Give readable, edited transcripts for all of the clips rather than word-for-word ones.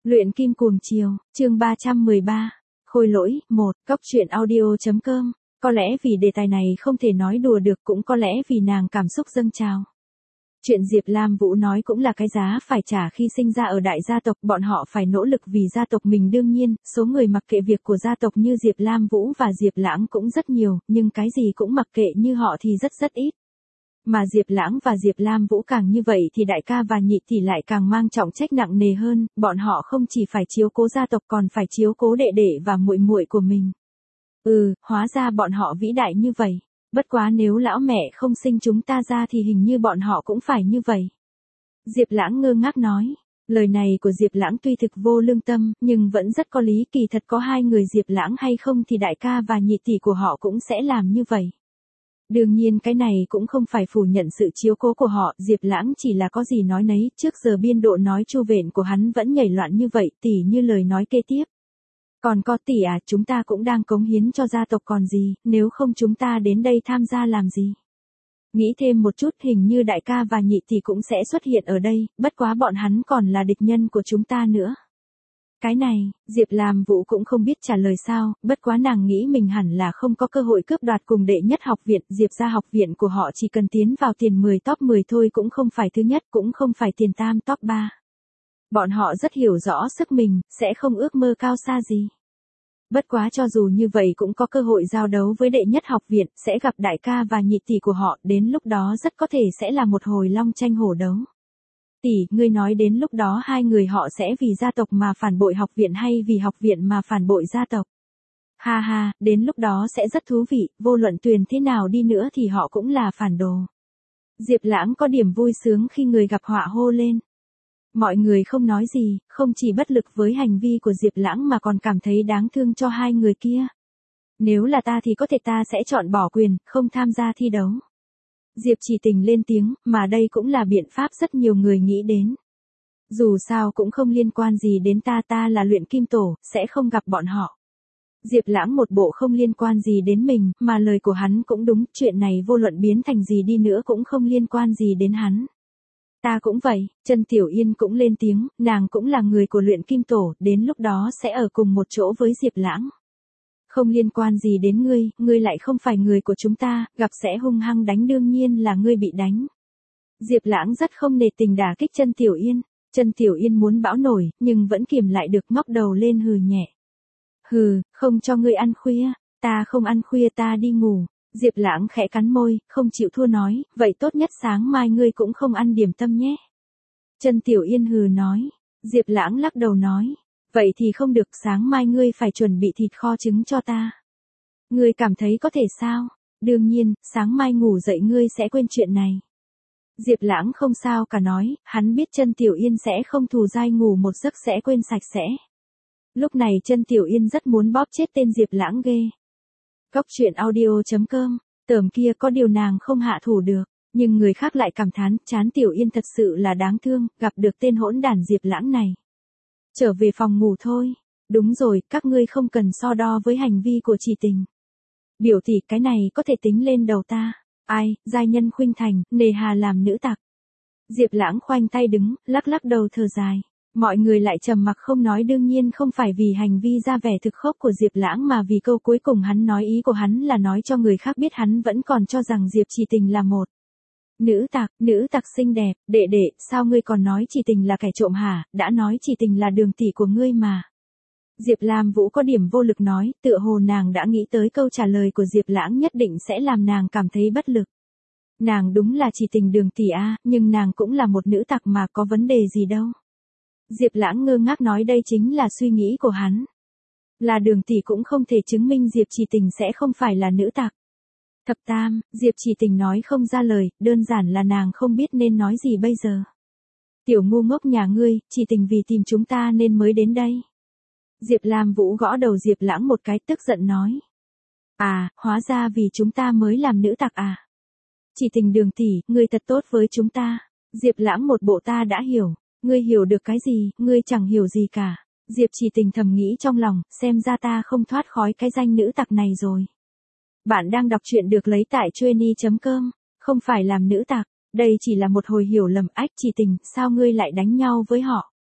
Luyện kim cuồng chiều, chương 313. Khôi lỗi, 1, Cóc truyện audio.com. Có lẽ vì đề tài này không thể nói đùa được, cũng có lẽ vì nàng cảm xúc dâng trào. Chuyện Diệp Lam Vũ nói cũng là cái giá phải trả khi sinh ra ở đại gia tộc, bọn họ phải nỗ lực vì gia tộc mình. Đương nhiên, số người mặc kệ việc của gia tộc như Diệp Lam Vũ và Diệp Lãng cũng rất nhiều, nhưng cái gì cũng mặc kệ như họ thì rất ít. Mà Diệp Lãng và Diệp Lam Vũ càng như vậy thì đại ca và nhị tỷ lại càng mang trọng trách nặng nề hơn, bọn họ không chỉ phải chiếu cố gia tộc còn phải chiếu cố đệ đệ và muội muội của mình. Hóa ra bọn họ vĩ đại như vậy. Bất quá nếu lão mẹ không sinh chúng ta ra thì hình như bọn họ cũng phải như vậy. Diệp Lãng ngơ ngác nói. Lời này của Diệp Lãng tuy thực vô lương tâm, nhưng vẫn rất có lý. Kỳ thật có hai người Diệp Lãng hay không thì đại ca và nhị tỷ của họ cũng sẽ làm như vậy. Đương nhiên cái này cũng không phải phủ nhận sự chiếu cố của họ, Diệp Lãng chỉ là có gì nói nấy, trước giờ biên độ nói chu vện của hắn vẫn nhảy loạn như vậy, tỉ như lời nói kế tiếp. Còn có tỷ à, chúng ta cũng đang cống hiến cho gia tộc còn gì, nếu không chúng ta đến đây tham gia làm gì. Nghĩ thêm một chút, hình như đại ca và nhị tỷ cũng sẽ xuất hiện ở đây, bất quá bọn hắn còn là địch nhân của chúng ta nữa. Cái này, Diệp Lam Vũ cũng không biết trả lời sao, bất quá nàng nghĩ mình hẳn là không có cơ hội cướp đoạt cùng đệ nhất học viện. Diệp gia học viện của họ chỉ cần tiến vào tiền 10 top 10 thôi, cũng không phải thứ nhất, cũng không phải tiền tam top 3. Bọn họ rất hiểu rõ sức mình, sẽ không ước mơ cao xa gì. Bất quá cho dù như vậy cũng có cơ hội giao đấu với đệ nhất học viện, sẽ gặp đại ca và nhị tỷ của họ, đến lúc đó rất có thể sẽ là một hồi long tranh hổ đấu. Tỷ, ngươi nói đến lúc đó hai người họ sẽ vì gia tộc mà phản bội học viện hay vì học viện mà phản bội gia tộc? Ha ha, đến lúc đó sẽ rất thú vị, vô luận tuyển thế nào đi nữa thì họ cũng là phản đồ. Diệp Lãng có điểm vui sướng khi người gặp họa hô lên. Mọi người không nói gì, không chỉ bất lực với hành vi của Diệp Lãng mà còn cảm thấy đáng thương cho hai người kia. Nếu là ta thì có thể ta sẽ chọn bỏ quyền, không tham gia thi đấu. Diệp Chỉ Tình lên tiếng, mà đây cũng là biện pháp rất nhiều người nghĩ đến. Dù sao cũng không liên quan gì đến ta là luyện kim tổ, sẽ không gặp bọn họ. Diệp Lãng một bộ không liên quan gì đến mình, mà lời của hắn cũng đúng, chuyện này vô luận biến thành gì đi nữa cũng không liên quan gì đến hắn. Ta cũng vậy, Chân Tiểu Yên cũng lên tiếng, nàng cũng là người của luyện kim tổ, đến lúc đó sẽ ở cùng một chỗ với Diệp Lãng. Không liên quan gì đến ngươi lại không phải người của chúng ta, gặp sẽ hung hăng đánh, đương nhiên là ngươi bị đánh. Diệp Lãng rất không nể tình đả kích Chân Tiểu Yên. Chân Tiểu Yên muốn bão nổi, nhưng vẫn kiềm lại được, ngóc đầu lên hừ nhẹ. Hừ, không cho ngươi ăn khuya, ta không ăn khuya, ta đi ngủ. Diệp Lãng khẽ cắn môi, không chịu thua nói, vậy tốt nhất sáng mai ngươi cũng không ăn điểm tâm nhé. Chân Tiểu Yên hừ nói. Diệp Lãng lắc đầu nói. Vậy thì không được, sáng mai ngươi phải chuẩn bị thịt kho trứng cho ta. Ngươi cảm thấy có thể sao? Đương nhiên, sáng mai ngủ dậy ngươi sẽ quên chuyện này. Diệp Lãng không sao cả nói, hắn biết Chân Tiểu Yên sẽ không thù dai, ngủ một giấc sẽ quên sạch sẽ. Lúc này Chân Tiểu Yên rất muốn bóp chết tên Diệp Lãng ghê. Cóc truyện audio.com, tởm kia có điều nàng không hạ thủ được, nhưng người khác lại cảm thán, chán Tiểu Yên thật sự là đáng thương, gặp được tên hỗn đản Diệp Lãng này. Trở về phòng ngủ thôi. Đúng rồi, các ngươi không cần so đo với hành vi của Chỉ Tình. Biểu tỷ, cái này có thể tính lên đầu ta. Ai, giai nhân khuynh thành, nề hà làm nữ tặc. Diệp Lãng khoanh tay đứng, lắc đầu thở dài. Mọi người lại trầm mặc không nói, đương nhiên không phải vì hành vi ra vẻ thực khốc của Diệp Lãng mà vì câu cuối cùng hắn nói, ý của hắn là nói cho người khác biết hắn vẫn còn cho rằng Diệp Chỉ Tình là một nữ tặc xinh đẹp. Đệ, sao ngươi còn nói Chỉ Tình là kẻ trộm hả? Đã nói Chỉ Tình là đường tỷ của ngươi mà. Diệp Lam Vũ có điểm vô lực nói, tựa hồ nàng đã nghĩ tới câu trả lời của Diệp Lãng nhất định sẽ làm nàng cảm thấy bất lực. Nàng đúng là Chỉ Tình đường tỷ a, nhưng nàng cũng là một nữ tặc mà, có vấn đề gì đâu. Diệp Lãng ngơ ngác nói, đây chính là suy nghĩ của hắn. Là đường tỷ cũng không thể chứng minh Diệp Chỉ Tình sẽ không phải là nữ tặc. Thập tam, Diệp Chỉ Tình nói không ra lời, đơn giản là nàng không biết nên nói gì bây giờ. Tiểu ngu ngốc nhà ngươi, Chỉ Tình vì tìm chúng ta nên mới đến đây. Diệp Lam Vũ gõ đầu Diệp Lãng một cái, tức giận nói. À, hóa ra vì chúng ta mới làm nữ tặc à. Chỉ Tình đường tỷ, ngươi thật tốt với chúng ta. Diệp Lãng một bộ ta đã hiểu. Ngươi hiểu được cái gì, ngươi chẳng hiểu gì cả. Diệp Chỉ Tình thầm nghĩ trong lòng, xem ra ta không thoát khỏi cái danh nữ tặc này rồi. Bạn đang đọc truyện được lấy tại Chueny.com, không phải làm nữ tặc, đây chỉ là một hồi hiểu lầm. Ách, Chỉ Tình, sao ngươi lại đánh nhau với họ?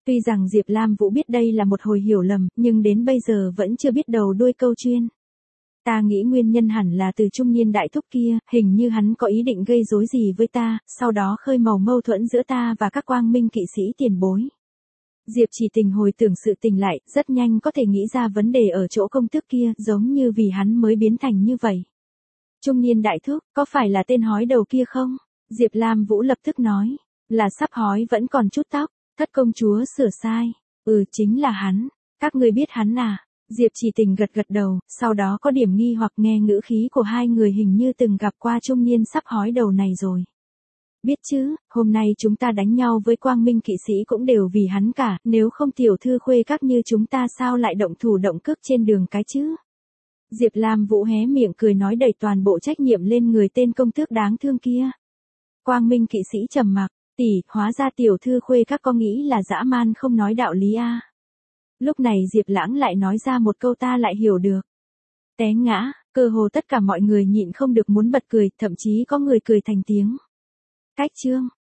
Tuy rằng Diệp Lam Vũ biết đây là một hồi hiểu lầm, nhưng đến bây giờ vẫn chưa biết đầu đuôi câu chuyện. Ta nghĩ nguyên nhân hẳn là từ trung niên đại thúc kia, hình như hắn có ý định gây rối gì với ta, sau đó khơi mào mâu thuẫn giữa ta và các quang minh kỵ sĩ tiền bối. Diệp Chỉ Tình hồi tưởng sự tình lại, rất nhanh có thể nghĩ ra vấn đề ở chỗ công tước kia, giống như vì hắn mới biến thành như vậy. Trung niên đại thúc, có phải là tên hói đầu kia không? Diệp Lam Vũ lập tức nói, là sắp hói vẫn còn chút tóc, thất công chúa sửa sai. Chính là hắn, các ngươi biết hắn à? Diệp Chỉ Tình gật gật đầu, sau đó có điểm nghi hoặc nghe ngữ khí của hai người hình như từng gặp qua trung niên sắp hói đầu này rồi. Biết chứ, hôm nay chúng ta đánh nhau với quang minh kỵ sĩ cũng đều vì hắn cả, nếu không tiểu thư khuê các như chúng ta sao lại động thủ động cước trên đường cái chứ? Diệp Lam Vũ hé miệng cười nói đẩy toàn bộ trách nhiệm lên người tên công tước đáng thương kia. Quang minh kỵ sĩ trầm mặc, tỷ, hóa ra tiểu thư khuê các có nghĩ là dã man không nói đạo lý a. Lúc này Diệp Lãng lại nói ra một câu ta lại hiểu được. Té ngã, cơ hồ tất cả mọi người nhịn không được muốn bật cười, thậm chí có người cười thành tiếng. Cách chương,